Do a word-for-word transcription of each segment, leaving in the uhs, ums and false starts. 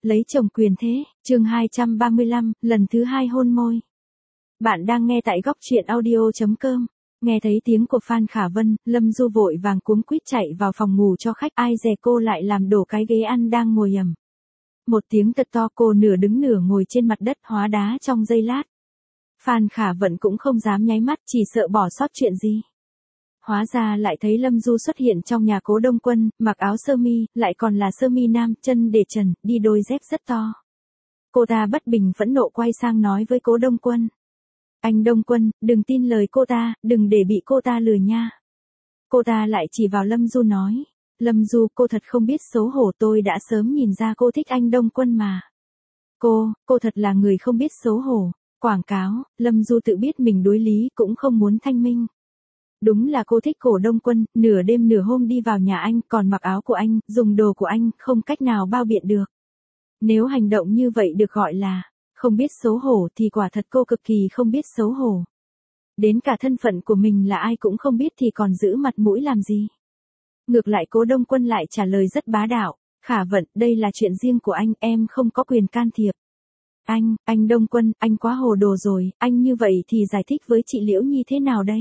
lấy chồng quyền thế, chương hai trăm ba mươi lăm, lần thứ hai hôn môi. Bạn đang nghe tại góc truyện audio chấm com. Nghe thấy tiếng của Phan Khả Vân, Lâm Du vội vàng cuống quýt chạy vào phòng ngủ cho khách, ai dè cô lại làm đổ cái ghế ăn đang ngồi ầm. Một tiếng thật to, cô nửa đứng nửa ngồi trên mặt đất hóa đá trong giây lát. Phan Khả Vân cũng không dám nháy mắt, chỉ sợ bỏ sót chuyện gì. Hóa ra lại thấy Lâm Du xuất hiện trong nhà Cố Đông Quân, mặc áo sơ mi, lại còn là sơ mi nam, chân để trần, đi đôi dép rất to. Cô ta bất bình phẫn nộ quay sang nói với Cố Đông Quân. Anh Đông Quân, đừng tin lời cô ta, đừng để bị cô ta lừa nha. Cô ta lại chỉ vào Lâm Du nói. Lâm Du, cô thật không biết xấu hổ, tôi đã sớm nhìn ra cô thích anh Đông Quân mà. Cô, cô thật là người không biết xấu hổ. Quảng cáo, Lâm Du tự biết mình đối lý cũng không muốn thanh minh. Đúng là cô thích Cổ Đông Quân, nửa đêm nửa hôm đi vào nhà anh, còn mặc áo của anh, dùng đồ của anh, không cách nào bao biện được. Nếu hành động như vậy được gọi là không biết xấu hổ thì quả thật cô cực kỳ không biết xấu hổ. Đến cả thân phận của mình là ai cũng không biết thì còn giữ mặt mũi làm gì. Ngược lại Cố Đông Quân lại trả lời rất bá đạo. Khả Vận, đây là chuyện riêng của anh, em không có quyền can thiệp. Anh, anh Đông Quân, anh quá hồ đồ rồi, anh như vậy thì giải thích với chị Liễu Nhi thế nào đây?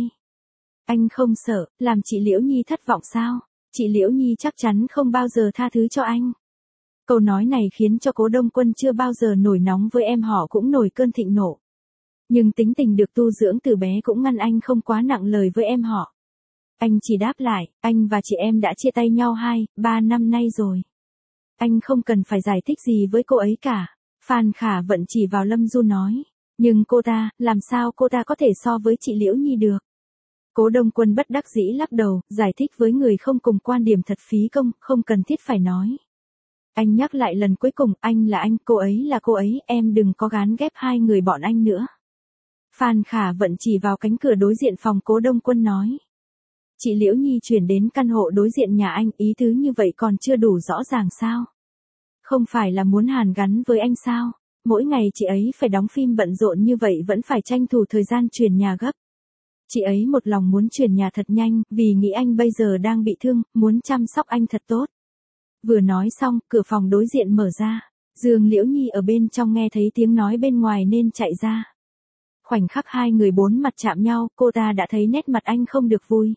Anh không sợ, làm chị Liễu Nhi thất vọng sao? Chị Liễu Nhi chắc chắn không bao giờ tha thứ cho anh. Câu nói này khiến cho Cố Đông Quân chưa bao giờ nổi nóng với em họ cũng nổi cơn thịnh nộ. Nhưng tính tình được tu dưỡng từ bé cũng ngăn anh không quá nặng lời với em họ. Anh chỉ đáp lại, anh và chị em đã chia tay nhau hai, ba năm nay rồi. Anh không cần phải giải thích gì với cô ấy cả. Phan Khả Vận chỉ vào Lâm Du nói. Nhưng cô ta, làm sao cô ta có thể so với chị Liễu Nhi được? Cố Đông Quân bất đắc dĩ lắc đầu, giải thích với người không cùng quan điểm thật phí công, không cần thiết phải nói. Anh nhắc lại lần cuối cùng, anh là anh, cô ấy là cô ấy, em đừng có gán ghép hai người bọn anh nữa. Phan Khả Vận chỉ vào cánh cửa đối diện phòng Cố Đông Quân nói. Chị Liễu Nhi chuyển đến căn hộ đối diện nhà anh, ý tứ như vậy còn chưa đủ rõ ràng sao? Không phải là muốn hàn gắn với anh sao? Mỗi ngày chị ấy phải đóng phim bận rộn như vậy vẫn phải tranh thủ thời gian chuyển nhà gấp. Chị ấy một lòng muốn chuyển nhà thật nhanh, vì nghĩ anh bây giờ đang bị thương, muốn chăm sóc anh thật tốt. Vừa nói xong, cửa phòng đối diện mở ra. Dương Liễu Nhi ở bên trong nghe thấy tiếng nói bên ngoài nên chạy ra. Khoảnh khắc hai người bốn mặt chạm nhau, cô ta đã thấy nét mặt anh không được vui.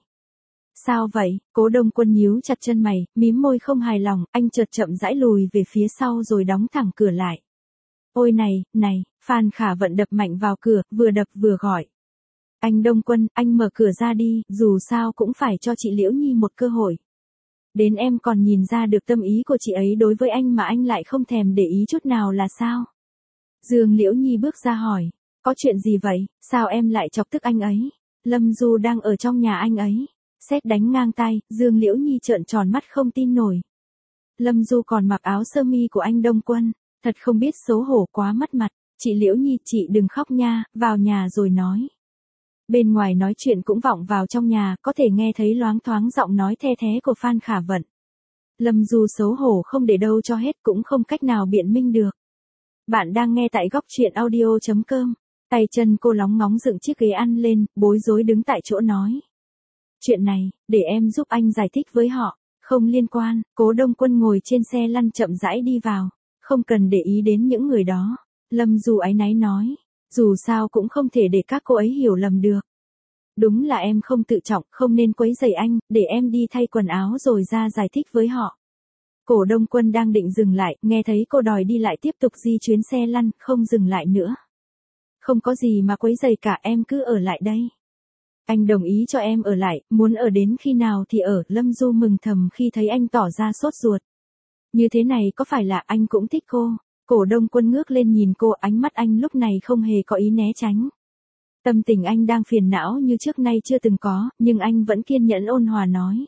Sao vậy? Cố Đông Quân nhíu chặt chân mày, mím môi không hài lòng, anh chợt chậm rãi lùi về phía sau rồi đóng thẳng cửa lại. Ôi này, này, Phan Khả Vận đập mạnh vào cửa, vừa đập vừa gọi. Anh Đông Quân, anh mở cửa ra đi, dù sao cũng phải cho chị Liễu Nhi một cơ hội. Đến em còn nhìn ra được tâm ý của chị ấy đối với anh mà anh lại không thèm để ý chút nào là sao? Dương Liễu Nhi bước ra hỏi, có chuyện gì vậy, sao em lại chọc tức anh ấy? Lâm Du đang ở trong nhà anh ấy. Sét đánh ngang tay, Dương Liễu Nhi trợn tròn mắt không tin nổi. Lâm Du còn mặc áo sơ mi của anh Đông Quân, thật không biết xấu hổ quá mất mặt. Chị Liễu Nhi, chị đừng khóc nha, vào nhà rồi nói. Bên ngoài nói chuyện cũng vọng vào trong nhà, có thể nghe thấy loáng thoáng giọng nói the thé của Phan Khả Vận. Lâm Du xấu hổ không để đâu cho hết, cũng không cách nào biện minh được. Bạn đang nghe tại góc truyện audio chấm com. Tay chân cô lóng ngóng dựng chiếc ghế ăn lên, bối rối đứng tại chỗ nói. Chuyện này, để em giúp anh giải thích với họ, không liên quan. Cố Đông Quân ngồi trên xe lăn chậm rãi đi vào, không cần để ý đến những người đó. Lâm Du áy náy nói, dù sao cũng không thể để các cô ấy hiểu lầm được. Đúng là em không tự trọng, không nên quấy rầy anh, để em đi thay quần áo rồi ra giải thích với họ. Cổ Đông Quân đang định dừng lại, nghe thấy cô đòi đi lại tiếp tục di chuyến xe lăn, không dừng lại nữa. Không có gì mà quấy rầy cả, em cứ ở lại đây. Anh đồng ý cho em ở lại, muốn ở đến khi nào thì ở. Lâm Du mừng thầm khi thấy anh tỏ ra sốt ruột. Như thế này có phải là anh cũng thích cô? Cổ Đông Quân ngước lên nhìn cô, ánh mắt anh lúc này không hề có ý né tránh. Tâm tình anh đang phiền não như trước nay chưa từng có, nhưng anh vẫn kiên nhẫn ôn hòa nói.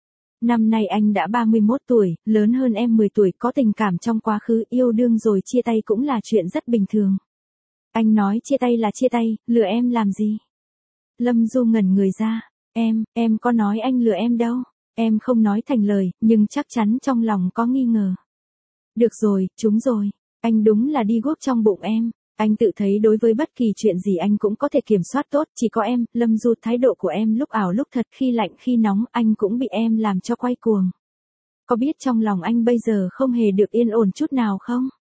Năm nay anh đã ba mươi mốt tuổi, lớn hơn em mười tuổi, có tình cảm trong quá khứ, yêu đương rồi chia tay cũng là chuyện rất bình thường. Anh nói chia tay là chia tay, lừa em làm gì? Lâm Du ngẩn người ra, em, em có nói anh lừa em đâu, em không nói thành lời, nhưng chắc chắn trong lòng có nghi ngờ. Được rồi, trúng rồi, anh đúng là đi guốc trong bụng em, anh tự thấy đối với bất kỳ chuyện gì anh cũng có thể kiểm soát tốt, chỉ có em, Lâm Du, thái độ của em lúc ảo lúc thật, khi lạnh khi nóng, anh cũng bị em làm cho quay cuồng. Có biết trong lòng anh bây giờ không hề được yên ổn chút nào không?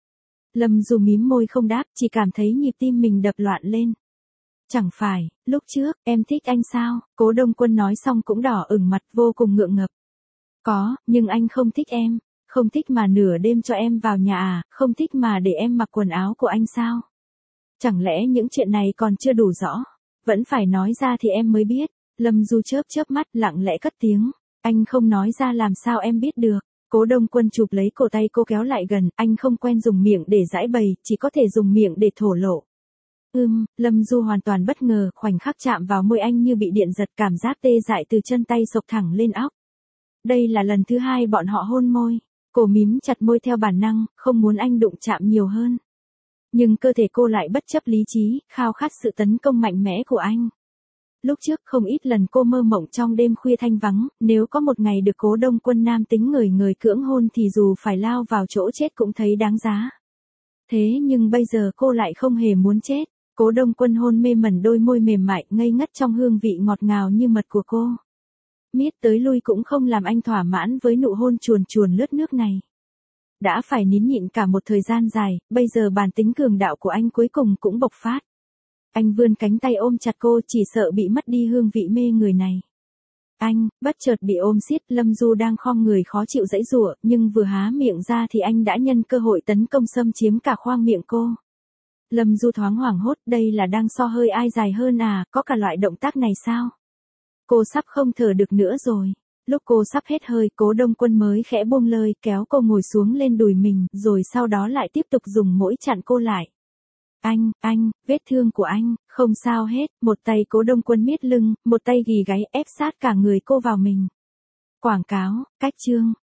Lâm Du mím môi không đáp, chỉ cảm thấy nhịp tim mình đập loạn lên. Chẳng phải, lúc trước, em thích anh sao? Cố Đông Quân nói xong cũng đỏ ửng mặt vô cùng ngượng ngập. Có, nhưng anh không thích em. Không thích mà nửa đêm cho em vào nhà à, không thích mà để em mặc quần áo của anh sao? Chẳng lẽ những chuyện này còn chưa đủ rõ? Vẫn phải nói ra thì em mới biết. Lâm Du chớp chớp mắt lặng lẽ cất tiếng. Anh không nói ra làm sao em biết được. Cố Đông Quân chụp lấy cổ tay cô kéo lại gần, anh không quen dùng miệng để giải bày, chỉ có thể dùng miệng để thổ lộ. Ưm, Lâm Du hoàn toàn bất ngờ, khoảnh khắc chạm vào môi anh như bị điện giật, cảm giác tê dại từ chân tay xộc thẳng lên óc. Đây là lần thứ hai bọn họ hôn môi. Cô mím chặt môi theo bản năng, không muốn anh đụng chạm nhiều hơn. Nhưng cơ thể cô lại bất chấp lý trí, khao khát sự tấn công mạnh mẽ của anh. Lúc trước không ít lần cô mơ mộng trong đêm khuya thanh vắng, nếu có một ngày được Cố Đông Quân nam tính người người cưỡng hôn thì dù phải lao vào chỗ chết cũng thấy đáng giá. Thế nhưng bây giờ cô lại không hề muốn chết. Cố Đông Quân hôn mê mẩn đôi môi mềm mại ngây ngất trong hương vị ngọt ngào như mật của cô. Miết tới lui cũng không làm anh thỏa mãn với nụ hôn chuồn chuồn lướt nước này. Đã phải nín nhịn cả một thời gian dài, bây giờ bản tính cường đạo của anh cuối cùng cũng bộc phát. Anh vươn cánh tay ôm chặt cô, chỉ sợ bị mất đi hương vị mê người này. Anh, bất chợt bị ôm siết, Lâm Du đang khom người khó chịu giãy giụa, nhưng vừa há miệng ra thì anh đã nhân cơ hội tấn công xâm chiếm cả khoang miệng cô. Lâm Du thoáng hoảng hốt, đây là đang so hơi ai dài hơn à, có cả loại động tác này sao? Cô sắp không thở được nữa rồi. Lúc cô sắp hết hơi, Cố Đông Quân mới khẽ buông lơi, kéo cô ngồi xuống lên đùi mình, rồi sau đó lại tiếp tục dùng mũi chặn cô lại. Anh, anh, vết thương của anh, không sao hết. Một tay Cố Đông Quân miết lưng, một tay ghì gáy ép sát cả người cô vào mình. Quảng cáo, cách chương.